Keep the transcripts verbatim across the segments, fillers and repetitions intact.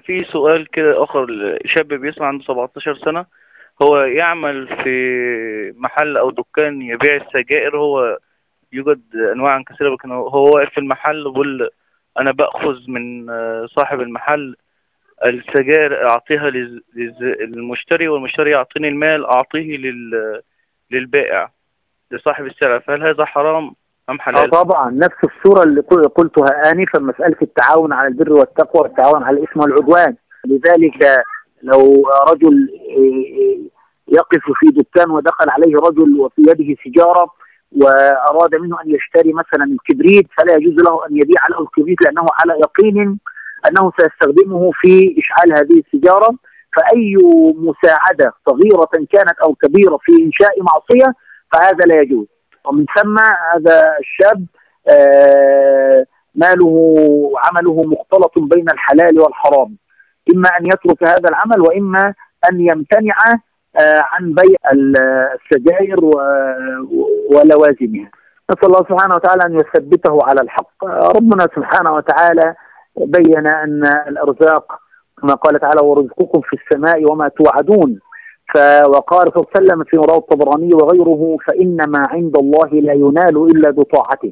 في سؤال كده آخر، شاب بيسمع عنده سبعتاشر سنة، هو يعمل في محل أو دكان يبيع السجائر. هو يوجد أنواع كثيرة، لكن هو واقف في المحل وبيقول أنا بأخذ من آه، صاحب المحل السجائر أعطيها للز- للز- للمشتري، والمشتري يعطيني المال أعطيه لل... للبائع، لصاحب السلعة. فهل هذا حرام أم اه حلال؟ طبعا، نفس الصورة اللي قل- قلتها آنفا، مسألة التعاون على البر والتقوى والتعاون على الإثم والعدوان. لذلك لو رجل يقف في دكان ودخل عليه رجل وفي يده سيجارة وأراد منه أن يشتري مثلا الكبريت، فلا يجوز له أن يبيع له الكبريت، لأنه على يقين أنه سيستخدمه في إشعال هذه السيجارة. فأي مساعدة صغيرة كانت أو كبيرة في إنشاء معصية فهذا لا يجوز. ومن ثم هذا الشاب آه، ماله عمله مختلط بين الحلال والحرام، إما أن يترك هذا العمل وإما أن يمتنع آه، عن بيع السجائر ولوازمها. نسأل الله سبحانه وتعالى أن يثبته على الحق. ربنا سبحانه وتعالى بين أن الأرزاق كما قال تعالى ورزقكم في السماء وما توعدون. وقال صلى الله عليه وسلم في رواه الطبراني وغيره فإن ما عند الله لا ينال إلا بطاعته.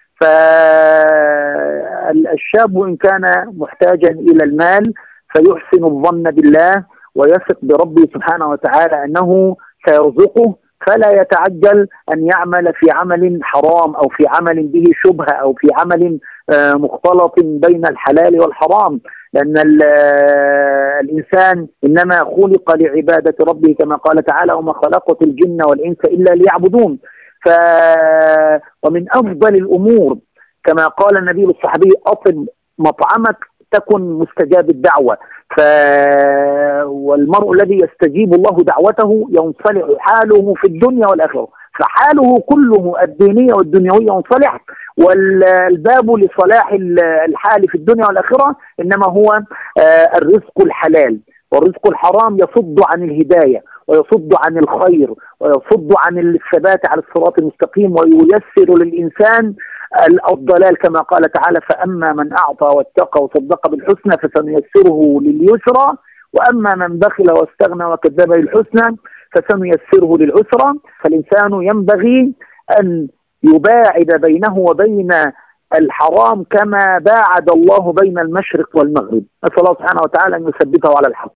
فالشاب إن كان محتاجا إلى المال فيحسن الظن بالله ويثق بربه سبحانه وتعالى أنه سيرزقه، فلا يتعجل أن يعمل في عمل حرام أو في عمل به شبهة أو في عمل مختلط بين الحلال والحرام، لأن الإنسان إنما خلق لعبادة ربه كما قال تعالى وما خلقت الجن والإنس إلا ليعبدون. ف... ومن أفضل الأمور كما قال النبي للصحابي أطب مطعمك تكن مستجاب الدعوة. ف... والمرء الذي يستجيب الله دعوته ينصلح حاله في الدنيا والآخرة، فحاله كله الدينية والدنيوية ينصلح، والباب لصلاح الحال في الدنيا والآخرة إنما هو الرزق الحلال. والرزق الحرام يصد عن الهداية ويصد عن الخير ويصد عن الثبات على الصراط المستقيم وييسر للإنسان الضلال كما قال تعالى فأما من أعطى واتقى وصدق بالحسنى فسنيسره لليسرى وأما من بخل واستغنى وكذب بالحسنى فسنيسره للعسرى. فالإنسان ينبغي أن يباعد بينه وبين الحرام كما باعد الله بين المشرق والمغرب. نسأل الله سبحانه وتعالى أن يثبته على الحق.